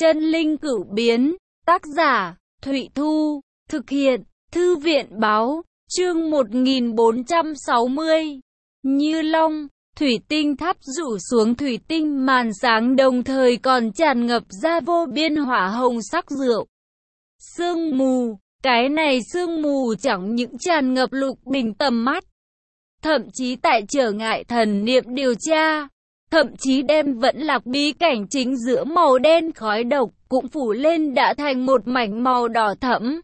Chân linh cửu biến, tác giả, Thụy Thu, thực hiện, Thư viện báo, chương 1460. Như Long, thủy tinh tháp rủ xuống thủy tinh màn sáng đồng thời còn tràn ngập ra vô biên hỏa hồng sắc rượu. Sương mù, cái này sương mù chẳng những tràn ngập Lục Bình tầm mắt, thậm chí tại trở ngại thần niệm điều tra, thậm chí đem vẫn lạc bí cảnh chính giữa màu đen khói độc cũng phủ lên đã thành một mảnh màu đỏ thẫm.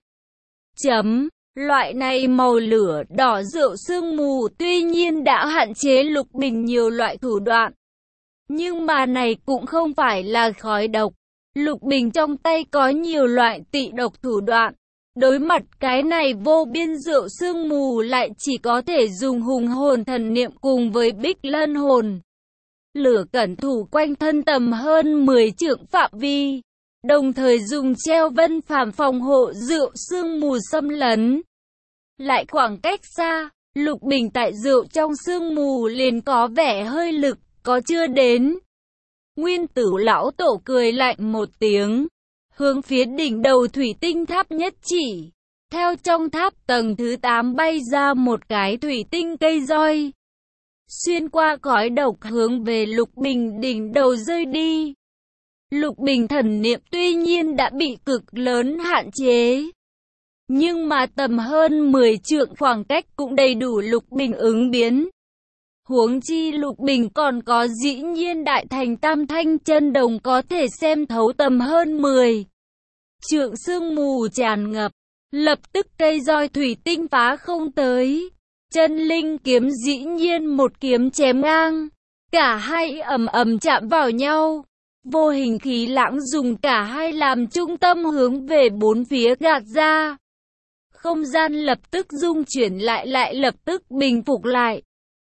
Loại này màu lửa đỏ rượu sương mù tuy nhiên đã hạn chế Lục Bình nhiều loại thủ đoạn, nhưng mà này cũng không phải là khói độc. Lục Bình trong tay có nhiều loại tị độc thủ đoạn. Đối mặt cái này vô biên rượu sương mù lại chỉ có thể dùng hùng hồn thần niệm cùng với Bích Lân hồn lửa cẩn thủ quanh thân tầm hơn 10 trượng phạm vi, đồng thời dùng treo vân phàm phòng hộ rượu sương mù xâm lấn. Lại khoảng cách xa, Lục Bình tại rượu trong sương mù liền có vẻ hơi lực, có chưa đến. Nguyên Tử lão tổ cười lạnh một tiếng, hướng phía đỉnh đầu thủy tinh tháp nhất chỉ. Theo trong tháp tầng thứ 8 bay ra một cái thủy tinh cây roi, xuyên qua khói độc hướng về Lục Bình đỉnh đầu rơi đi. Lục Bình thần niệm tuy nhiên đã bị cực lớn hạn chế, nhưng mà tầm hơn 10 trượng khoảng cách cũng đầy đủ Lục Bình ứng biến. Huống chi Lục Bình còn có dĩ nhiên đại thành tam thanh chân đồng có thể xem thấu tầm hơn 10 trượng sương mù tràn ngập. Lập tức cây roi thủy tinh phá không tới. Chân linh kiếm dĩ nhiên một kiếm chém ngang. Cả hai ầm ầm chạm vào nhau. Vô hình khí lãng dùng cả hai làm trung tâm hướng về bốn phía gạt ra. Không gian lập tức rung chuyển lại lập tức bình phục lại.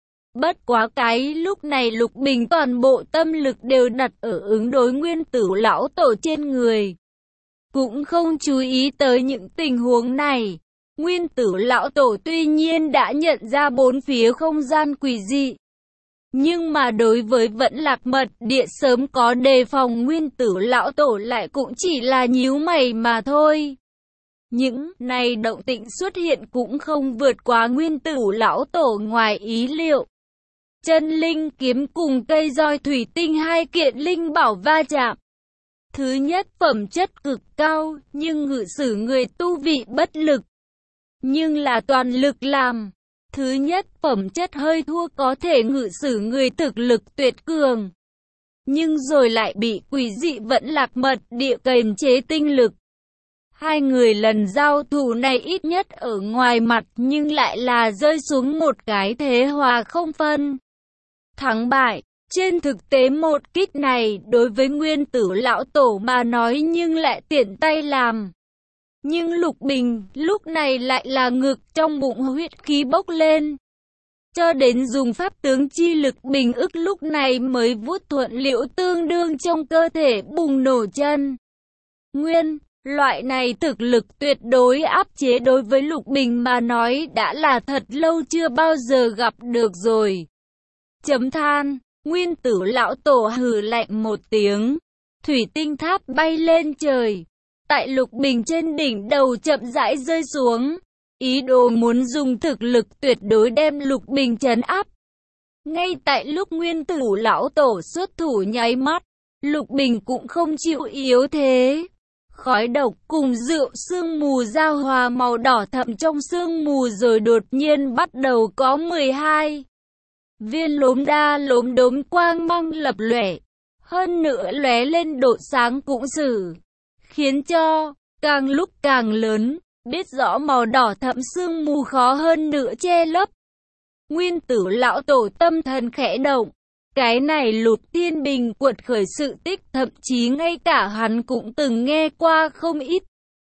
Bất quá cái lúc này Lục Bình toàn bộ tâm lực đều đặt ở ứng đối Nguyên Tử lão tổ trên người, cũng không chú ý tới những tình huống này. Nguyên Tử lão tổ tuy nhiên đã nhận ra bốn phía không gian quỷ dị, nhưng mà đối với vẫn lạc mật địa sớm có đề phòng, Nguyên Tử lão tổ lại cũng chỉ là nhíu mày mà thôi. Những này động tĩnh xuất hiện cũng không vượt quá Nguyên Tử lão tổ ngoài ý liệu. Chân linh kiếm cùng cây roi thủy tinh hai kiện linh bảo va chạm. Thứ nhất phẩm chất cực cao, nhưng ngự sử người tu vị bất lực, nhưng là toàn lực làm. Thứ nhất phẩm chất hơi thua có thể ngự sử người thực lực tuyệt cường, nhưng rồi lại bị quỷ dị vẫn lạc mật địa kềm chế tinh lực. Hai người lần giao thủ này ít nhất ở ngoài mặt nhưng lại là rơi xuống một cái thế hòa không phân thắng bại. Trên thực tế một kích này đối với Nguyên Tử lão tổ mà nói nhưng lại tiện tay làm. Nhưng Lục Bình lúc này lại là ngực trong bụng huyết khí bốc lên. Cho đến dùng pháp tướng chi lực bình ức lúc này mới vuốt thuận liễu tương đương trong cơ thể bùng nổ chân nguyên. Loại này thực lực tuyệt đối áp chế đối với Lục Bình mà nói đã là thật lâu chưa bao giờ gặp được rồi. Chấm than. Nguyên Tử lão tổ hừ lạnh một tiếng, thủy tinh tháp bay lên trời, tại Lục Bình trên đỉnh đầu chậm rãi rơi xuống, ý đồ muốn dùng thực lực tuyệt đối đem Lục Bình trấn áp. Ngay tại lúc Nguyên Tử lão tổ xuất thủ nháy mắt, Lục Bình cũng không chịu yếu thế. Khói độc cùng rượu sương mù giao hòa màu đỏ thẫm trong sương mù rồi đột nhiên bắt đầu có 12 viên lốm đa lốm đốm quang mang lập lòe, hơn nữa lóe lên độ sáng cũng sử, khiến cho càng lúc càng lớn, biết rõ màu đỏ thẫm sương mù khó hơn nữa che lấp. Nguyên Tử lão tổ tâm thần khẽ động, cái này Lục Thiên Bình quật khởi sự tích thậm chí ngay cả hắn cũng từng nghe qua không ít.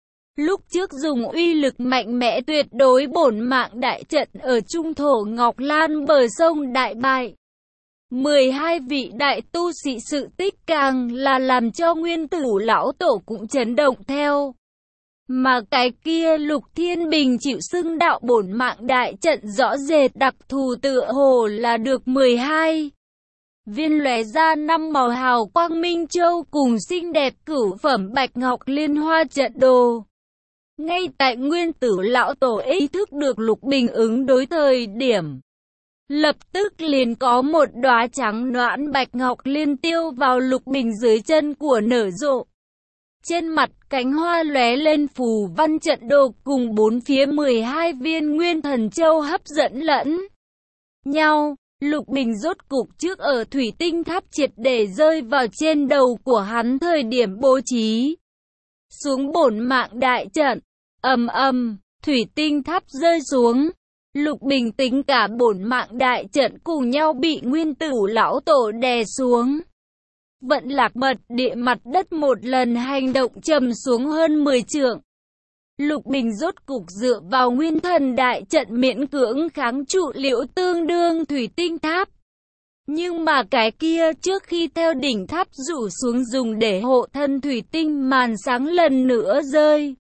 Lúc trước dùng uy lực mạnh mẽ tuyệt đối bổn mạng đại trận ở trung thổ Ngọc Lan bờ sông đại bại 12 vị đại tu sĩ, sự tích càng là làm cho Nguyên Tử lão tổ cũng chấn động theo. Mà cái kia Lục Thiên Bình chịu xưng đạo bổn mạng đại trận rõ rệt đặc thù tựa hồ là được 12 viên lóe ra 5 màu hào quang minh châu cùng xinh đẹp cửu phẩm bạch ngọc liên hoa trận đồ. Ngay tại Nguyên Tử lão tổ ý thức được Lục Bình ứng đối thời điểm, lập tức liền có một đóa trắng noãn bạch ngọc liên tiêu vào Lục Bình dưới chân của nở rộ. Trên mặt cánh hoa lóe lên phù văn trận đồ cùng bốn phía 12 viên nguyên thần châu hấp dẫn lẫn nhau. Lục Bình rốt cục trước ở thủy tinh tháp triệt để rơi vào trên đầu của hắn thời điểm bố trí xuống bổn mạng đại trận. Ầm ầm, thủy tinh tháp rơi xuống. Lục Bình tính cả bổn mạng đại trận cùng nhau bị Nguyên Tử lão tổ đè xuống. Vận Lạc Mật Địa mặt đất một lần hành động trầm xuống hơn 10 trượng. Lục Bình rốt cục dựa vào nguyên thần đại trận miễn cưỡng kháng trụ liễu tương đương thủy tinh tháp. Nhưng mà cái kia trước khi theo đỉnh tháp rủ xuống dùng để hộ thân thủy tinh màn sáng lần nữa rơi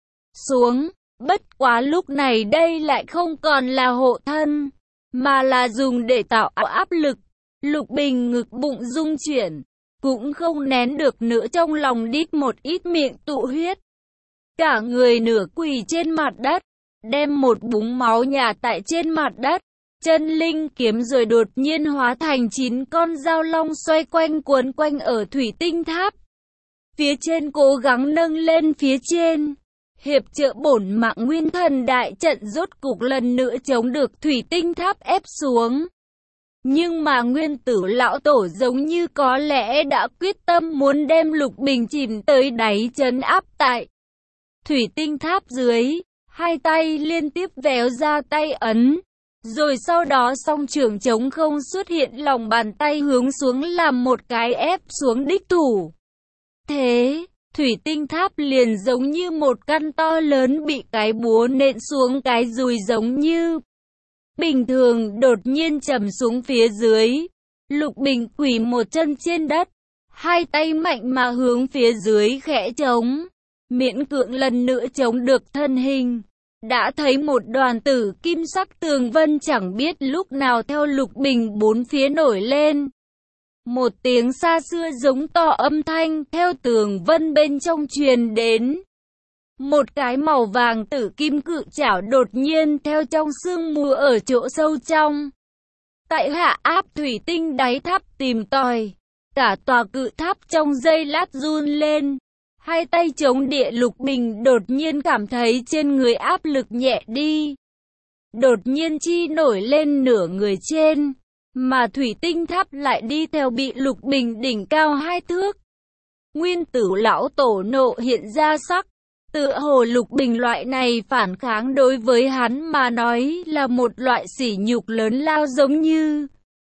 xuống. Bất quá lúc này đây lại không còn là hộ thân, mà là dùng để tạo áp lực. Lục Bình ngực bụng rung chuyển, cũng không nén được nữa trong lòng đít một ít miệng tụ huyết. Cả người nửa quỳ trên mặt đất, đem một búng máu nhả tại trên mặt đất. Chân linh kiếm rồi đột nhiên hóa thành 9 con dao long xoay quanh cuốn quanh ở thủy tinh tháp. Phía trên cố gắng nâng lên phía trên. Hiệp trợ bổn mạng nguyên thần đại trận rốt cục lần nữa chống được thủy tinh tháp ép xuống. Nhưng mà Nguyên Tử lão tổ giống như có lẽ đã quyết tâm muốn đem Lục Bình chìm tới đáy trấn áp tại thủy tinh tháp dưới. Hai tay liên tiếp véo ra tay ấn. Rồi sau đó song trường trống không xuất hiện lòng bàn tay hướng xuống làm một cái ép xuống đích thủ. Thế, thủy tinh tháp liền giống như một căn to lớn bị cái búa nện xuống cái dùi giống như bình thường đột nhiên trầm xuống phía dưới. Lục Bình quỳ một chân trên đất, hai tay mạnh mà hướng phía dưới khẽ chống, miễn cưỡng lần nữa chống được thân hình. Đã thấy một đoàn tử kim sắc tường vân chẳng biết lúc nào theo Lục Bình bốn phía nổi lên. Một tiếng xa xưa giống to âm thanh theo tường vân bên trong truyền đến. Một cái màu vàng tử kim cự chảo đột nhiên theo trong sương mù ở chỗ sâu trong. Tại hạ áp thủy tinh đáy tháp tìm tòi. Cả tòa cự tháp trong giây lát run lên. Hai tay chống địa. Lục Bình đột nhiên cảm thấy trên người áp lực nhẹ đi. Đột nhiên chi nổi lên nửa người trên. Mà thủy tinh tháp lại đi theo bị Lục Bình đỉnh cao 2 thước. Nguyên Tử lão tổ nộ hiện ra sắc. Tựa hồ Lục Bình loại này phản kháng đối với hắn mà nói là một loại sỉ nhục lớn lao giống như.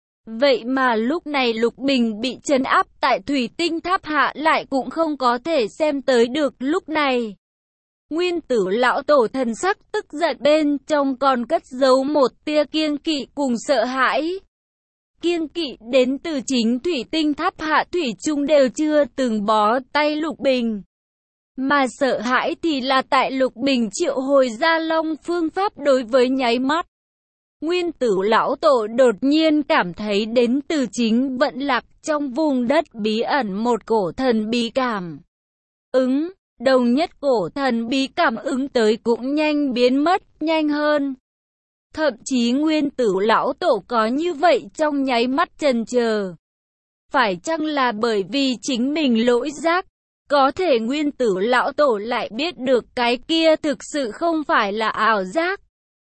Vậy mà lúc này Lục Bình bị trấn áp tại thủy tinh tháp hạ lại cũng không có thể xem tới được lúc này. Nguyên Tử lão tổ thần sắc tức giận bên trong còn cất giấu một tia kiêng kỵ cùng sợ hãi. Kiêng kỵ đến từ chính thủy tinh tháp hạ thủy chung đều chưa từng bó tay Lục Bình. Mà sợ hãi thì là tại Lục Bình triệu hồi ra long phương pháp đối với nháy mắt. Nguyên Tử lão tổ đột nhiên cảm thấy đến từ chính Vận Lạc trong vùng đất bí ẩn một cổ thần bí cảm ứng. Đồng nhất cổ thần bí cảm ứng tới cũng nhanh biến mất, nhanh hơn. Thậm chí Nguyên Tử lão tổ có như vậy trong nháy mắt chần chờ. Phải chăng là bởi vì chính mình lỗi giác? Có thể Nguyên Tử lão tổ lại biết được cái kia thực sự không phải là ảo giác,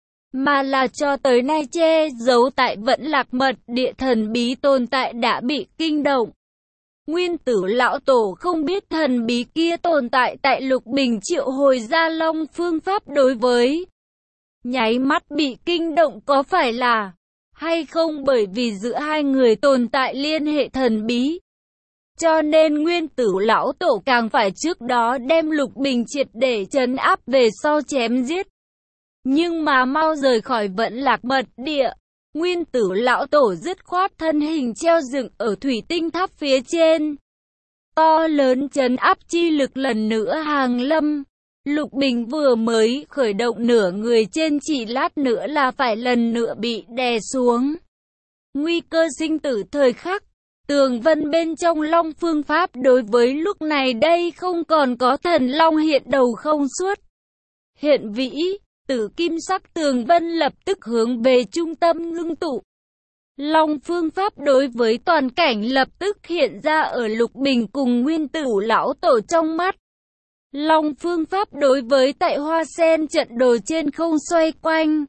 mà là cho tới nay che giấu tại Vận Lạc Mật Địa thần bí tồn tại đã bị kinh động. Nguyên Tử lão tổ không biết thần bí kia tồn tại tại Lục Bình triệu hồi ra long phương pháp đối với nháy mắt bị kinh động có phải là hay không bởi vì giữa hai người tồn tại liên hệ thần bí. Cho nên Nguyên Tử lão tổ càng phải trước đó đem Lục Bình triệt để trấn áp về sau chém giết. Nhưng mà mau rời khỏi Vận Lạc Mật Địa, Nguyên Tử lão tổ dứt khoát thân hình treo dựng ở thủy tinh tháp phía trên. To lớn trấn áp chi lực lần nữa hàng lâm. Lục Bình vừa mới khởi động nửa người trên chỉ lát nữa là phải lần nữa bị đè xuống. Nguy cơ sinh tử thời khắc, Tường vân bên trong long phương pháp đối với lúc này đây không còn có thần long hiện đầu không suốt. Hiện vĩ, tử kim sắc tường vân lập tức hướng về trung tâm ngưng tụ. Long phương pháp đối với toàn cảnh lập tức hiện ra ở Lục Bình cùng Nguyên Tử lão tổ trong mắt. Long phương pháp đối với tại hoa sen trận đồ trên không xoay quanh.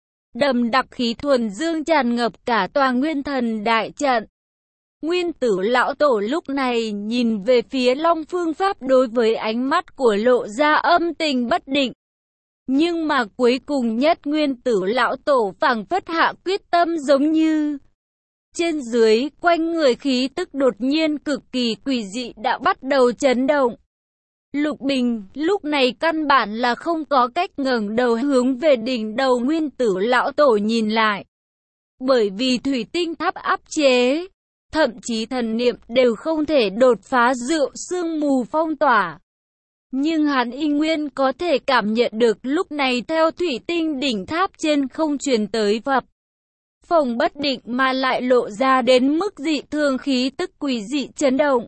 Đậm đặc khí thuần dương tràn ngập cả tòa nguyên thần đại trận. Nguyên Tử lão tổ lúc này nhìn về phía long phương pháp đối với ánh mắt của lộ ra âm tình bất định. Nhưng mà cuối cùng nhất Nguyên Tử lão tổ phảng phất hạ quyết tâm giống như trên dưới quanh người khí tức đột nhiên cực kỳ quỷ dị đã bắt đầu chấn động. Lục Bình lúc này căn bản là không có cách ngẩng đầu hướng về đỉnh đầu Nguyên Tử lão tổ nhìn lại. Bởi vì thủy tinh tháp áp chế, thậm chí thần niệm đều không thể đột phá rượu sương mù phong tỏa. Nhưng hắn y nguyên có thể cảm nhận được lúc này theo thủy tinh đỉnh tháp trên không truyền tới phập phồng bất định mà lại lộ ra đến mức dị thường khí tức quỷ dị chấn động.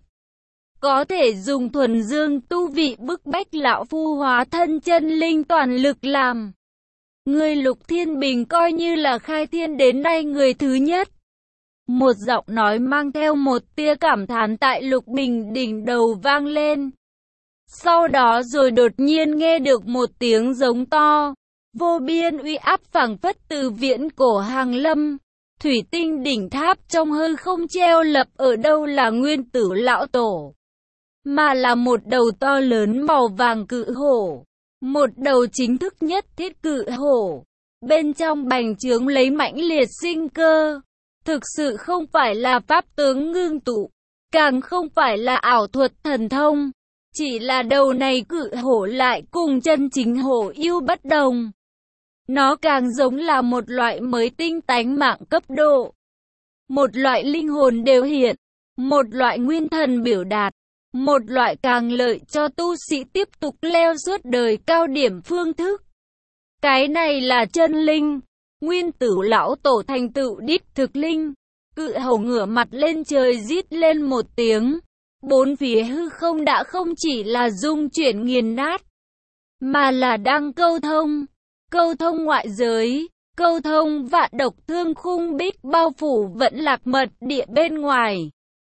Có thể dùng thuần dương tu vị bức bách lão phu hóa thân chân linh toàn lực làm. Người Lục Thiên Bình coi như là khai thiên đến nay người thứ nhất. Một giọng nói mang theo một tia cảm thán tại Lục Bình đỉnh đầu vang lên. Sau đó rồi đột nhiên nghe được một tiếng giống to. Vô biên uy áp phảng phất từ viễn cổ hàng lâm. Thủy tinh đỉnh tháp trong hư không treo lập ở đâu là Nguyên Tử lão tổ, mà là một đầu to lớn màu vàng cự hổ. Một đầu chính thức nhất thiết cự hổ. Bên trong bành trướng lấy mãnh liệt sinh cơ. Thực sự không phải là pháp tướng ngưng tụ, càng không phải là ảo thuật thần thông. Chỉ là đầu này cự hổ lại cùng chân chính hổ yêu bất đồng. Nó càng giống là một loại mới tinh tánh mạng cấp độ. Một loại linh hồn đều hiện. Một loại nguyên thần biểu đạt. Một loại càng lợi cho tu sĩ tiếp tục leo suốt đời cao điểm phương thức. Cái này là chân linh. Nguyên Tử lão tổ thành tựu đích thực linh. Cự hổ ngửa mặt lên trời rít lên một tiếng. Bốn phía hư không đã không chỉ là dung chuyển nghiền nát, mà là đang câu thông ngoại giới, câu thông vạn độc thương khung bích bao phủ Vẫn Lạc mật địa bên ngoài.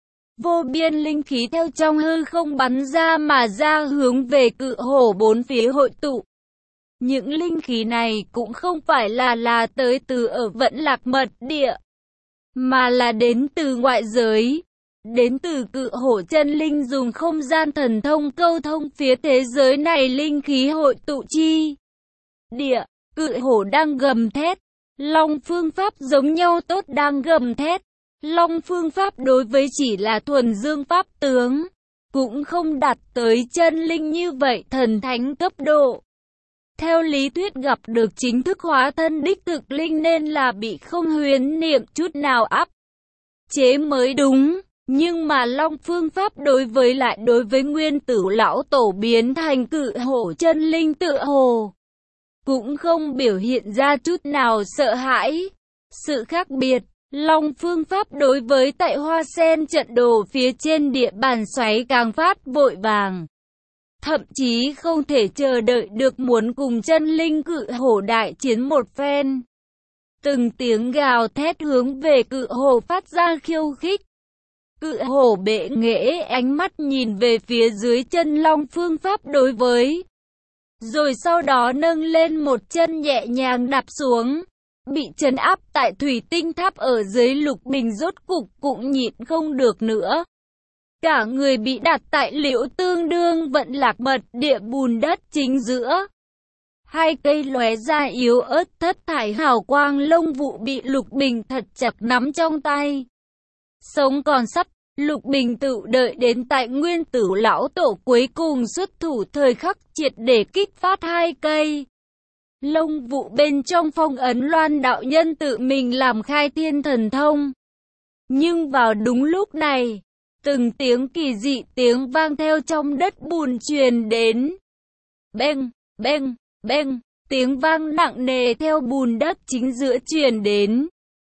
Vô biên linh khí theo trong hư không bắn ra mà ra hướng về cự hổ bốn phía hội tụ. Những linh khí này cũng không phải là tới từ ở Vẫn Lạc mật địa, mà là đến từ ngoại giới. Đến từ cự hổ chân linh dùng không gian thần thông câu thông phía thế giới này linh khí hội tụ chi địa. Cự hổ đang gầm thét. Long phương pháp giống nhau tốt đang gầm thét. Long phương pháp đối với chỉ là thuần dương pháp tướng, cũng không đạt tới chân linh như vậy thần thánh cấp độ. Theo lý thuyết gặp được chính thức hóa thân đích thực linh nên là bị không huyền niệm chút nào áp chế mới đúng. Nhưng mà long phương pháp đối với Nguyên Tử lão tổ biến thành cự hổ chân linh tự hồ cũng không biểu hiện ra chút nào sợ hãi. Sự khác biệt, long phương pháp đối với tại hoa sen trận đồ phía trên địa bàn xoáy càng phát vội vàng. Thậm chí không thể chờ đợi được muốn cùng chân linh cự hổ đại chiến một phen. Từng tiếng gào thét hướng về cự hổ phát ra khiêu khích. Cự hổ bệ nghệ ánh mắt nhìn về phía dưới chân long phương pháp đối với. Rồi sau đó nâng lên một chân nhẹ nhàng đạp xuống. Bị trấn áp tại thủy tinh tháp ở dưới Lục Bình rốt cục cũng nhịn không được nữa. Cả người bị đặt tại liễu tương đương Vận Lạc mật địa bùn đất chính giữa. Hai cây lóe ra yếu ớt thất thải hào quang lông vụ bị Lục Bình thật chặt nắm trong tay. Sống còn sắp, Lục Bình tự đợi đến tại Nguyên Tử lão tổ cuối cùng xuất thủ thời khắc triệt để kích phát hai cây lông vụ bên trong phong ấn Loan đạo nhân tự mình làm khai thiên thần thông. Nhưng vào đúng lúc này, từng tiếng kỳ dị tiếng vang theo trong đất bùn truyền đến. Beng, beng, beng, tiếng vang nặng nề theo bùn đất chính giữa truyền đến.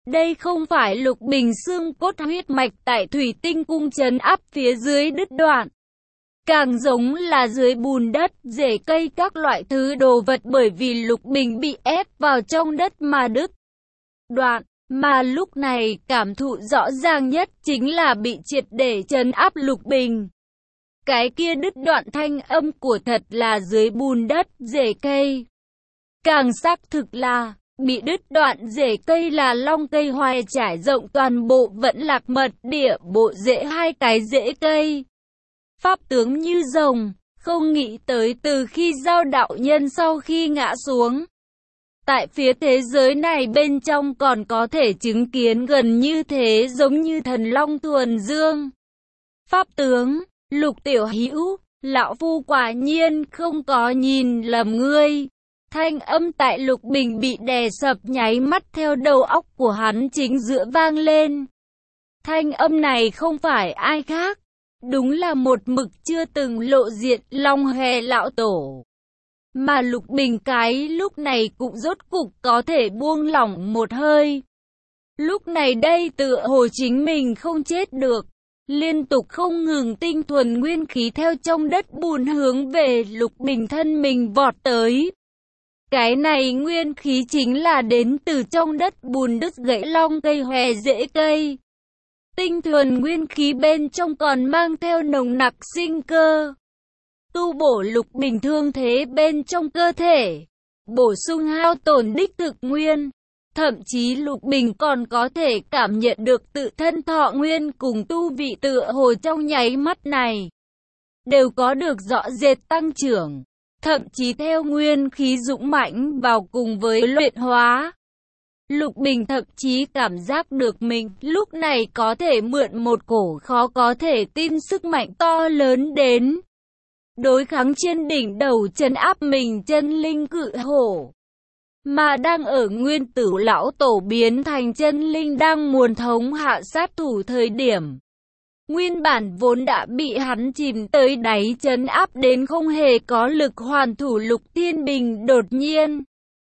Đây không phải Lục Bình xương cốt huyết mạch tại Thủy Tinh Cung trấn áp phía dưới đứt đoạn. Càng giống là dưới bùn đất, rễ cây các loại thứ đồ vật bởi vì Lục Bình bị ép vào trong đất mà đứt đoạn. Mà lúc này cảm thụ rõ ràng nhất chính là bị triệt để trấn áp Lục Bình. Cái kia đứt đoạn thanh âm của thật là dưới bùn đất, rễ cây. Càng xác thực là bị đứt đoạn rễ cây là long cây hoài trải rộng toàn bộ Vẫn Lạc Mật Địa, bộ rễ hai cái rễ cây. Pháp tướng như rồng, không nghĩ tới từ khi Giao đạo nhân sau khi ngã xuống. Tại phía thế giới này bên trong còn có thể chứng kiến gần như thế giống như thần long thuần dương. Pháp tướng, Lục tiểu hữu, lão phu quả nhiên không có nhìn lầm ngươi. Thanh âm tại Lục Bình bị đè sập nháy mắt theo đầu óc của hắn chính giữa vang lên. Thanh âm này không phải ai khác, đúng là một mực chưa từng lộ diện Long Hề lão tổ. Mà Lục Bình cái lúc này cũng rốt cục có thể buông lỏng một hơi. Lúc này đây tựa hồ chính mình không chết được. Liên tục không ngừng tinh thuần nguyên khí theo trong đất bùn hướng về Lục Bình thân mình vọt tới. Cái này nguyên khí chính là đến từ trong đất bùn đứt gãy long cây hòe rễ cây. Tinh thuần nguyên khí bên trong còn mang theo nồng nặc sinh cơ. Tu bổ Lục Bình thương thế bên trong cơ thể. Bổ sung hao tổn đích thực nguyên. Thậm chí Lục Bình còn có thể cảm nhận được tự thân thọ nguyên cùng tu vị tựa hồ trong nháy mắt này. Đều có được rõ rệt tăng trưởng. Thậm chí theo nguyên khí dũng mãnh vào cùng với luyện hóa. Lục Bình thậm chí cảm giác được mình lúc này có thể mượn một cổ khó có thể tin sức mạnh to lớn đến. Đối kháng trên đỉnh đầu trấn áp mình chân linh cự hổ. Mà đang ở nguyên tử lão tổ biến thành chân linh đang muốn thống hạ sát thủ thời điểm. Nguyên bản vốn đã bị hắn chìm tới đáy trấn áp đến không hề có lực hoàn thủ Lục Thiên Bình đột nhiên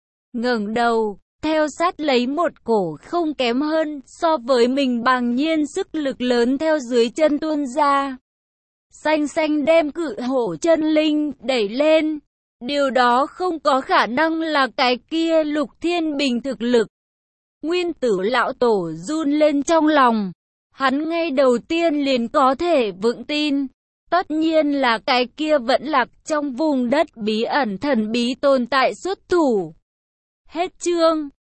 ngẩng đầu, theo sát lấy một cổ không kém hơn so với mình bàng nhiên sức lực lớn theo dưới chân tuôn ra. Xanh xanh đem cự hổ chân linh đẩy lên. Điều đó không có khả năng là cái kia Lục Thiên Bình thực lực. Nguyên tử lão tổ run lên trong lòng. Hắn ngay đầu tiên liền có thể vững tin. Tất nhiên là cái kia Vẫn Lạc trong vùng đất bí ẩn thần bí tồn tại xuất thủ. Hết chương.